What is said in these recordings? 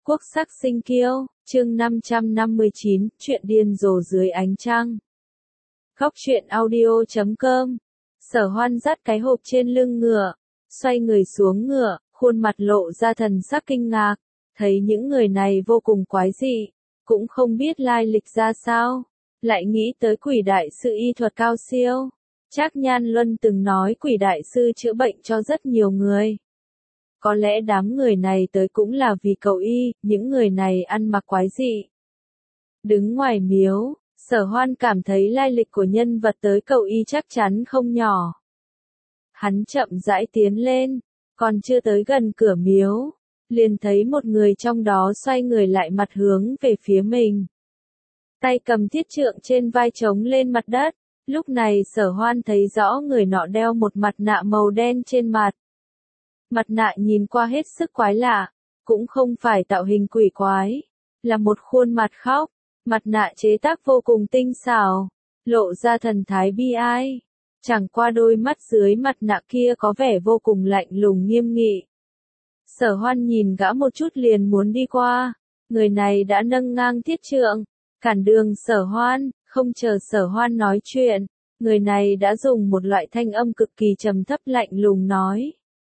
Quốc sắc sinh kiêu, chương 559, chuyện điên rồ dưới ánh trăng. Góc truyện audio.com. Sở Hoan dắt cái hộp trên lưng ngựa, xoay người xuống ngựa, khuôn mặt lộ ra thần sắc kinh ngạc, thấy những người này vô cùng quái dị, cũng không biết lai lịch ra sao, lại nghĩ tới Quỷ đại sư y thuật cao siêu. Trác Nhan Luân từng nói Quỷ đại sư chữa bệnh cho rất nhiều người. Có lẽ đám người này tới cũng là vì cầu y, những người này ăn mặc quái dị. Đứng ngoài miếu, Sở Hoan cảm thấy lai lịch của nhân vật tới cầu y chắc chắn không nhỏ. Hắn chậm rãi tiến lên, còn chưa tới gần cửa miếu, liền thấy một người trong đó xoay người lại mặt hướng về phía mình. Tay cầm thiết trượng trên vai chống lên mặt đất, lúc này Sở Hoan thấy rõ người nọ đeo một mặt nạ màu đen trên mặt. Mặt nạ nhìn qua hết sức quái lạ, cũng không phải tạo hình quỷ quái, là một khuôn mặt khóc, mặt nạ chế tác vô cùng tinh xảo, lộ ra thần thái bi ai. Chẳng qua đôi mắt dưới mặt nạ kia có vẻ vô cùng lạnh lùng nghiêm nghị. Sở Hoan nhìn gã một chút liền muốn đi qua, người này đã nâng ngang thiết trượng, cản đường Sở Hoan, không chờ Sở Hoan nói chuyện, người này đã dùng một loại thanh âm cực kỳ trầm thấp lạnh lùng nói.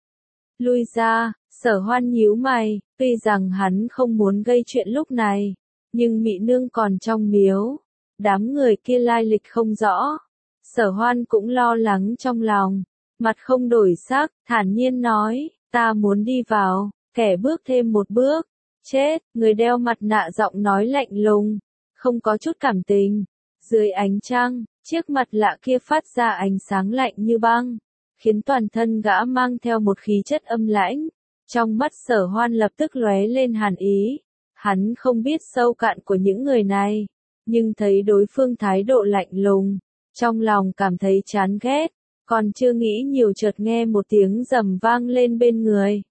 Lui ra, Sở Hoan nhíu mày, tuy rằng hắn không muốn gây chuyện lúc này, nhưng Mị Nương còn trong miếu, đám người kia lai lịch không rõ. Sở Hoan cũng lo lắng trong lòng, mặt không đổi sắc, thản nhiên nói, ta muốn đi vào, kẻ bước thêm một bước, chết, người đeo mặt nạ giọng nói lạnh lùng, không có chút cảm tình. Dưới ánh trăng, chiếc mặt lạ kia phát ra ánh sáng lạnh như băng, khiến toàn thân gã mang theo một khí chất âm lãnh. Trong mắt Sở Hoan lập tức lóe lên hàn ý. Hắn không biết sâu cạn của những người này, nhưng thấy đối phương thái độ lạnh lùng, trong lòng cảm thấy chán ghét, còn chưa nghĩ nhiều chợt nghe một tiếng rầm vang lên bên người.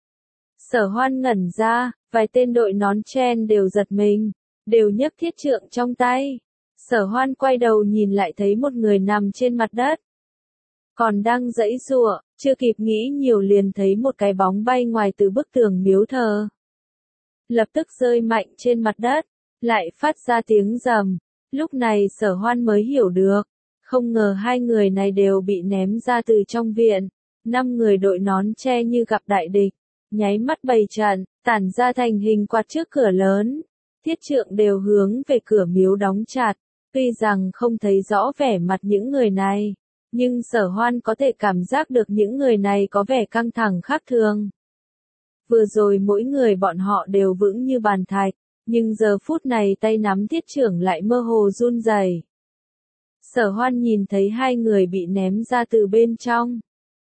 Sở Hoan ngẩn ra, vài tên đội nón chen đều giật mình, đều nhấc thiết trượng trong tay. Sở Hoan quay đầu nhìn lại thấy một người nằm trên mặt đất, còn đang giãy giụa, chưa kịp nghĩ nhiều liền thấy một cái bóng bay ngoài từ bức tường miếu thờ. Lập tức rơi mạnh trên mặt đất, lại phát ra tiếng rầm. Lúc này Sở Hoan mới hiểu được, không ngờ hai người này đều bị ném ra từ trong viện. 5 người đội nón che như gặp đại địch, nháy mắt bày trận, tản ra thành hình quạt trước cửa lớn. Thiết trượng đều hướng về cửa miếu đóng chặt, tuy rằng không thấy rõ vẻ mặt những người này, nhưng Sở Hoan có thể cảm giác được những người này có vẻ căng thẳng khác thường. Vừa rồi mỗi người bọn họ đều vững như bàn thạch, nhưng giờ phút này tay nắm thiết trượng lại mơ hồ run rẩy. Sở Hoan nhìn thấy hai người bị ném ra từ bên trong.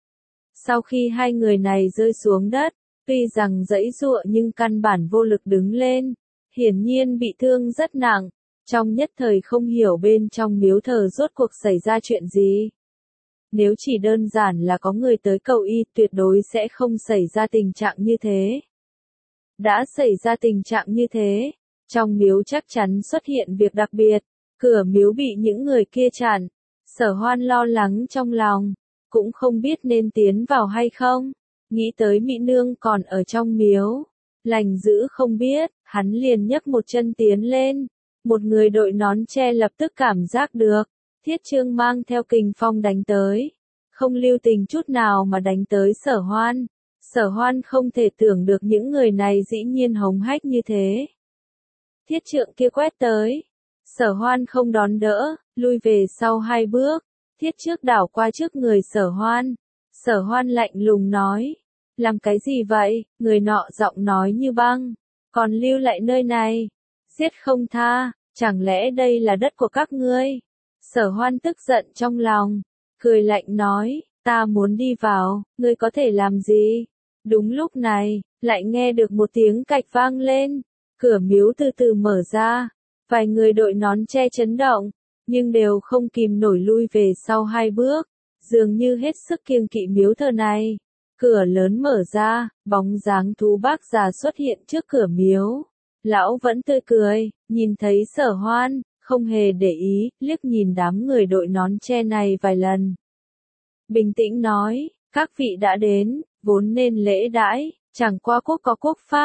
Sau khi hai người này rơi xuống đất, tuy rằng giãy giụa nhưng căn bản vô lực đứng lên, hiển nhiên bị thương rất nặng. Trong nhất thời không hiểu bên trong miếu thờ rốt cuộc xảy ra chuyện gì. Nếu chỉ đơn giản là có người tới cầu y tuyệt đối sẽ không xảy ra tình trạng như thế. Đã xảy ra tình trạng như thế, trong miếu chắc chắn xuất hiện việc đặc biệt, cửa miếu bị những người kia chặn. Sở Hoan lo lắng trong lòng, cũng không biết nên tiến vào hay không, nghĩ tới Mị Nương còn ở trong miếu, lành dữ không biết, hắn liền nhấc một chân tiến lên. Một người đội nón che lập tức cảm giác được, thiết trương mang theo kình phong đánh tới, không lưu tình chút nào mà đánh tới Sở Hoan. Sở Hoan không thể tưởng được những người này dĩ nhiên hống hách như thế. Thiết trượng kia quét tới, Sở Hoan không đón đỡ, lui về sau 2 bước, thiết trước đảo qua trước người Sở Hoan. Sở Hoan lạnh lùng nói, làm cái gì vậy? Người nọ giọng nói như băng, còn lưu lại nơi này, giết không tha, chẳng lẽ đây là đất của các ngươi? Sở Hoan tức giận trong lòng, cười lạnh nói, ta muốn đi vào, ngươi có thể làm gì? Đúng lúc này, lại nghe được một tiếng cạch vang lên, cửa miếu từ từ mở ra, vài người đội nón che chấn động, nhưng đều không kìm nổi lui về sau 2 bước, dường như hết sức kiêng kỵ miếu thờ này. Cửa lớn mở ra, bóng dáng Thú Bác già xuất hiện trước cửa miếu. Lão vẫn tươi cười, nhìn thấy Sở Hoan, không hề để ý, liếc nhìn đám người đội nón che này vài lần. Bình tĩnh nói, các vị đã đến, vốn nên lễ đãi, chẳng qua quốc có quốc pháp,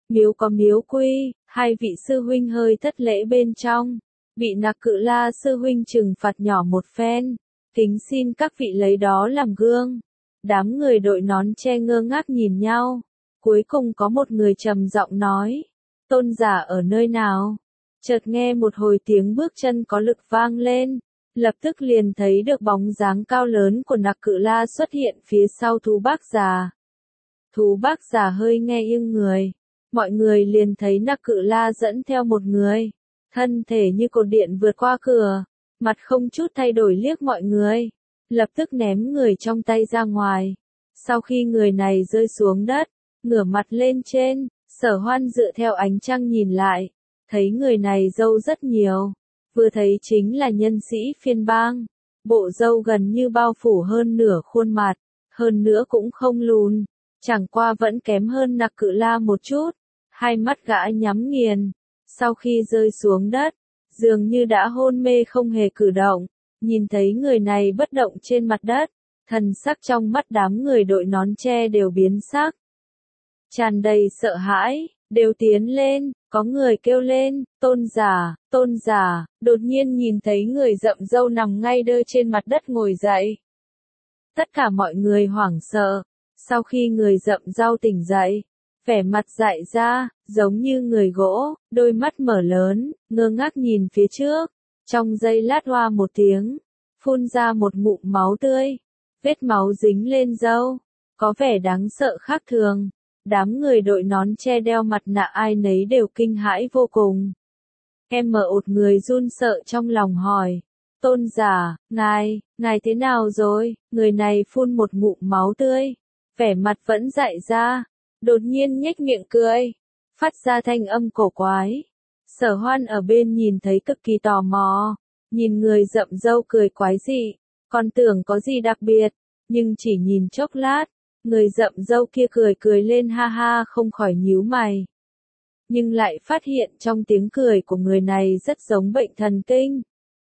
Miếu có miếu quy, hai vị sư huynh hơi thất lễ bên trong. Bị Nặc Cự La sư huynh trừng phạt nhỏ một phen. Kính xin các vị lấy đó làm gương. Đám người đội nón che ngơ ngác nhìn nhau. Cuối cùng có một người trầm giọng nói. Tôn giả ở nơi nào? Chợt nghe một hồi tiếng bước chân có lực vang lên. Lập tức liền thấy được bóng dáng cao lớn của Nặc Cự La xuất hiện phía sau Thú Bác Già. Thú Bác Già hơi nghe nghiêng người. Mọi người liền thấy Nặc Cự La dẫn theo một người. Thân thể như cột điện vượt qua cửa. Mặt không chút thay đổi liếc mọi người. Lập tức ném người trong tay ra ngoài. Sau khi người này rơi xuống đất, ngửa mặt lên trên, Sở Hoan dựa theo ánh trăng nhìn lại. Thấy người này râu rất nhiều. Vừa thấy chính là nhân sĩ phiên bang. Bộ râu gần như bao phủ hơn nửa khuôn mặt. Hơn nữa cũng không lùn. Chẳng qua vẫn kém hơn Nặc Cự La một chút. Hai mắt gã nhắm nghiền. Sau khi rơi xuống đất, dường như đã hôn mê không hề cử động. Nhìn thấy người này bất động trên mặt đất. Thần sắc trong mắt đám người đội nón che đều biến sắc. Tràn đầy sợ hãi, đều tiến lên, có người kêu lên, tôn giả, đột nhiên nhìn thấy người rậm râu nằm ngay đơ trên mặt đất ngồi dậy. Tất cả mọi người hoảng sợ, sau khi người rậm râu tỉnh dậy, vẻ mặt dại ra, giống như người gỗ, đôi mắt mở lớn, ngơ ngác nhìn phía trước, trong giây lát hoa một tiếng, phun ra một ngụm máu tươi, vết máu dính lên râu, có vẻ đáng sợ khác thường. Đám người đội nón che đeo mặt nạ ai nấy đều kinh hãi vô cùng. Em mở ột người run sợ trong lòng hỏi. Tôn giả, ngài thế nào rồi? Người này phun một ngụm máu tươi. Vẻ mặt vẫn dại ra. Đột nhiên nhếch miệng cười. Phát ra thanh âm cổ quái. Sở Hoan ở bên nhìn thấy cực kỳ tò mò. Nhìn người rậm râu cười quái dị. Còn tưởng có gì đặc biệt. Nhưng chỉ nhìn chốc lát. Người rậm râu kia cười lên ha ha không khỏi nhíu mày. Nhưng lại phát hiện trong tiếng cười của người này rất giống bệnh thần kinh.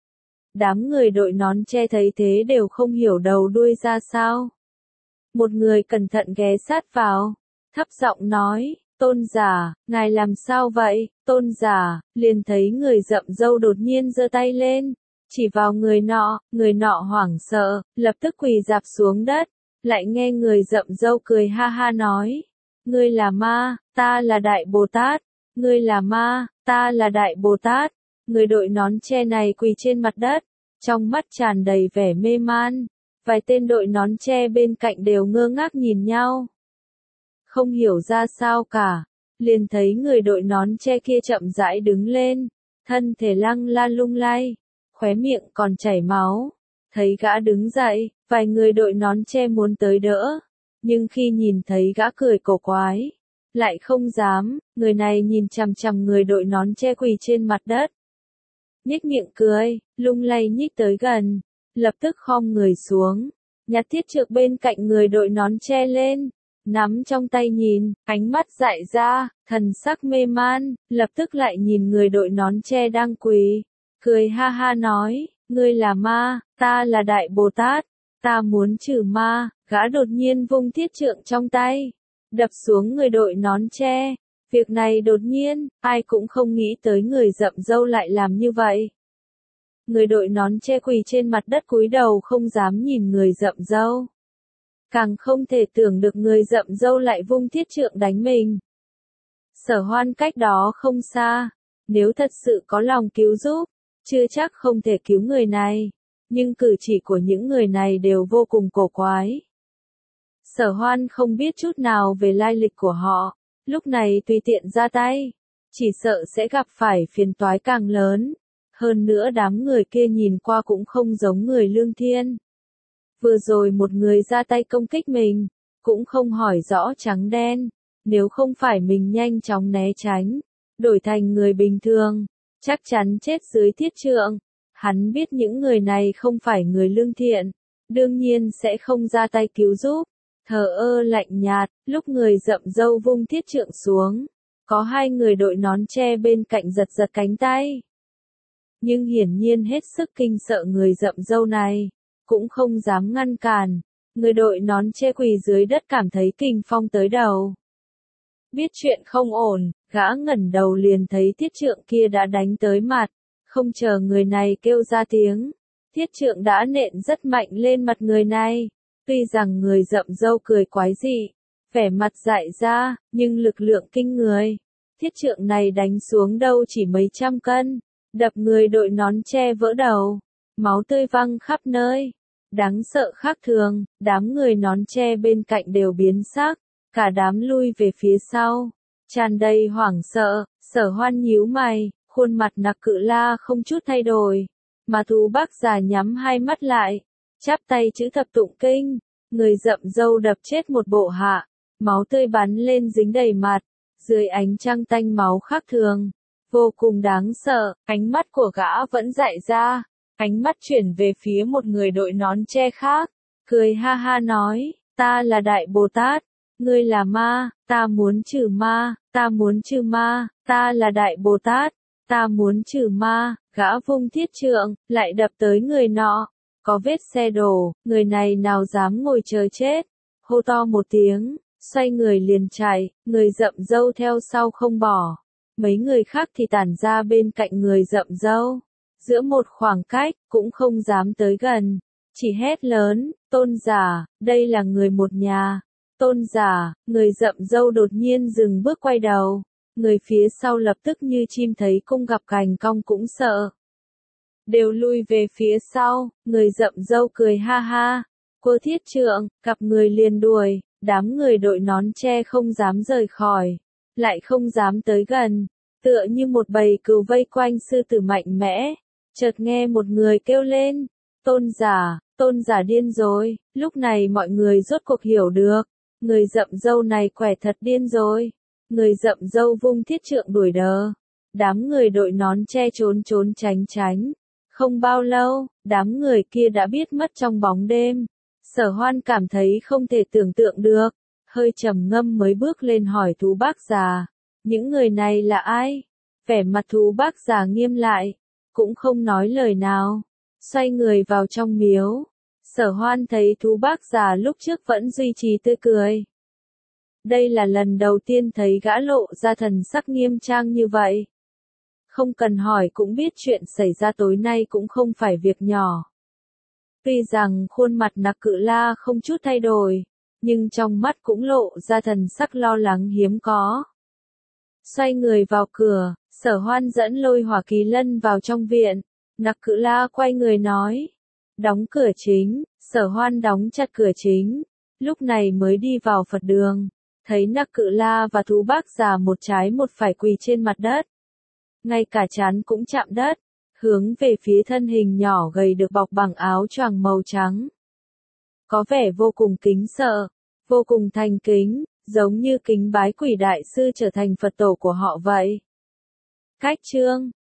Đám người đội nón che thấy thế đều không hiểu đầu đuôi ra sao. Một người cẩn thận ghé sát vào, thấp giọng nói, tôn giả, ngài làm sao vậy? Tôn giả, liền thấy người rậm râu đột nhiên giơ tay lên, chỉ vào người nọ hoảng sợ, lập tức quỳ rạp xuống đất. Lại nghe người rậm râu cười ha ha nói. Ngươi là ma, ta là Đại Bồ Tát. Ngươi là ma, ta là Đại Bồ Tát. Người đội nón che này quỳ trên mặt đất. Trong mắt tràn đầy vẻ mê man. Vài tên đội nón che bên cạnh đều ngơ ngác nhìn nhau. Không hiểu ra sao cả. Liền thấy người đội nón che kia chậm rãi đứng lên. Thân thể lăng la lung lay. Khóe miệng còn chảy máu. Thấy gã đứng dậy, vài người đội nón che muốn tới đỡ. Nhưng khi nhìn thấy gã cười cổ quái, lại không dám, người này nhìn chằm chằm người đội nón che quỳ trên mặt đất. Nhếch miệng cười, lung lay nhích tới gần, lập tức khom người xuống, nhặt thiết trược bên cạnh người đội nón che lên, nắm trong tay nhìn, ánh mắt dại ra, thần sắc mê man, lập tức lại nhìn người đội nón che đang quỳ, cười ha ha nói. Ngươi là ma, ta là Đại Bồ Tát, ta muốn trừ ma, gã đột nhiên vung thiết trượng trong tay, đập xuống người đội nón che. Việc này đột nhiên, ai cũng không nghĩ tới người rậm râu lại làm như vậy. Người đội nón che quỳ trên mặt đất cúi đầu không dám nhìn người rậm râu. Càng không thể tưởng được người rậm râu lại vung thiết trượng đánh mình. Sở Hoan cách đó không xa, nếu thật sự có lòng cứu giúp, chưa chắc không thể cứu người này, nhưng cử chỉ của những người này đều vô cùng cổ quái. Sở Hoan không biết chút nào về lai lịch của họ, lúc này tùy tiện ra tay, chỉ sợ sẽ gặp phải phiền toái càng lớn. Hơn nữa đám người kia nhìn qua cũng không giống người lương thiên. Vừa rồi một người ra tay công kích mình, cũng không hỏi rõ trắng đen, nếu không phải mình nhanh chóng né tránh, đổi thành người bình thường, chắc chắn chết dưới thiết trượng. Hắn biết những người này không phải người lương thiện, đương nhiên sẽ không ra tay cứu giúp. Thờ ơ lạnh nhạt, lúc người rậm râu vung thiết trượng xuống, có hai người đội nón che bên cạnh giật giật cánh tay. Nhưng hiển nhiên hết sức kinh sợ người rậm râu này, cũng không dám ngăn cản. Người đội nón che quỳ dưới đất cảm thấy kình phong tới đầu. Biết chuyện không ổn, gã ngẩng đầu liền thấy thiết trượng kia đã đánh tới mặt, không chờ người này kêu ra tiếng. Thiết trượng đã nện rất mạnh lên mặt người này, tuy rằng người rậm râu cười quái dị, vẻ mặt dại ra, nhưng lực lượng kinh người. Thiết trượng này đánh xuống đâu chỉ mấy trăm cân, đập người đội nón che vỡ đầu, máu tươi văng khắp nơi. Đáng sợ khác thường, đám người nón che bên cạnh đều biến sắc, cả đám lui về phía sau, tràn đầy hoảng sợ. Sở Hoan nhíu mày, khuôn mặt Nặc Cự La không chút thay đổi, mà Thú Bác già nhắm hai mắt lại, chắp tay chữ thập tụng kinh. Người rậm râu đập chết một bộ hạ, máu tươi bắn lên dính đầy mặt, dưới ánh trăng tanh máu khác thường, vô cùng đáng sợ. Ánh mắt của gã vẫn dại ra, ánh mắt chuyển về phía một người đội nón che khác, cười ha ha nói, ta là Đại Bồ Tát, ngươi là ma, ta muốn trừ ma, ta muốn trừ ma, ta là Đại Bồ Tát, ta muốn trừ ma. Gã vung thiết trượng, lại đập tới người nọ, có vết xe đổ, người này nào dám ngồi chờ chết, hô to một tiếng, xoay người liền chạy, người rậm râu theo sau không bỏ, mấy người khác thì tản ra bên cạnh người rậm râu, giữa một khoảng cách, cũng không dám tới gần, chỉ hét lớn, tôn giả, đây là người một nhà. Tôn giả. Người rậm râu đột nhiên dừng bước quay đầu, người phía sau lập tức như chim thấy cung gặp cành cong cũng sợ, đều lui về phía sau. Người rậm râu cười ha ha, cô thiết trượng, gặp người liền đuổi. Đám người đội nón che không dám rời khỏi, lại không dám tới gần, tựa như một bầy cừu vây quanh sư tử mạnh mẽ. Chợt nghe một người kêu lên, tôn giả điên rồi. Lúc này mọi người rốt cuộc hiểu được, người rậm râu này quẻ thật điên rồi. Người rậm râu vung thiết trượng đuổi đờ, đám người đội nón che trốn trốn tránh tránh. Không bao lâu, đám người kia đã biết mất trong bóng đêm. Sở Hoan cảm thấy không thể tưởng tượng được, hơi trầm ngâm mới bước lên hỏi Thú Bác già, những người này là ai? Vẻ mặt Thú Bác già nghiêm lại, cũng không nói lời nào, xoay người vào trong miếu. Sở Hoan thấy Thú Bác già lúc trước vẫn duy trì tươi cười. Đây là lần đầu tiên thấy gã lộ ra thần sắc nghiêm trang như vậy. Không cần hỏi cũng biết chuyện xảy ra tối nay cũng không phải việc nhỏ. Tuy rằng khuôn mặt Nặc Cự La không chút thay đổi, nhưng trong mắt cũng lộ ra thần sắc lo lắng hiếm có. Xoay người vào cửa, Sở Hoan dẫn Lôi Hỏa Kỳ Lân vào trong viện. Nặc Cự La quay người nói, đóng cửa chính. Sở Hoan đóng chặt cửa chính, lúc này mới đi vào Phật đường, thấy Nặc Cự La và Thú Bác già một trái một phải quỳ trên mặt đất, ngay cả trán cũng chạm đất, hướng về phía thân hình nhỏ gầy được bọc bằng áo choàng màu trắng. Có vẻ vô cùng kính sợ, vô cùng thành kính, giống như kính bái quỷ đại sư trở thành Phật tổ của họ vậy. Cách chương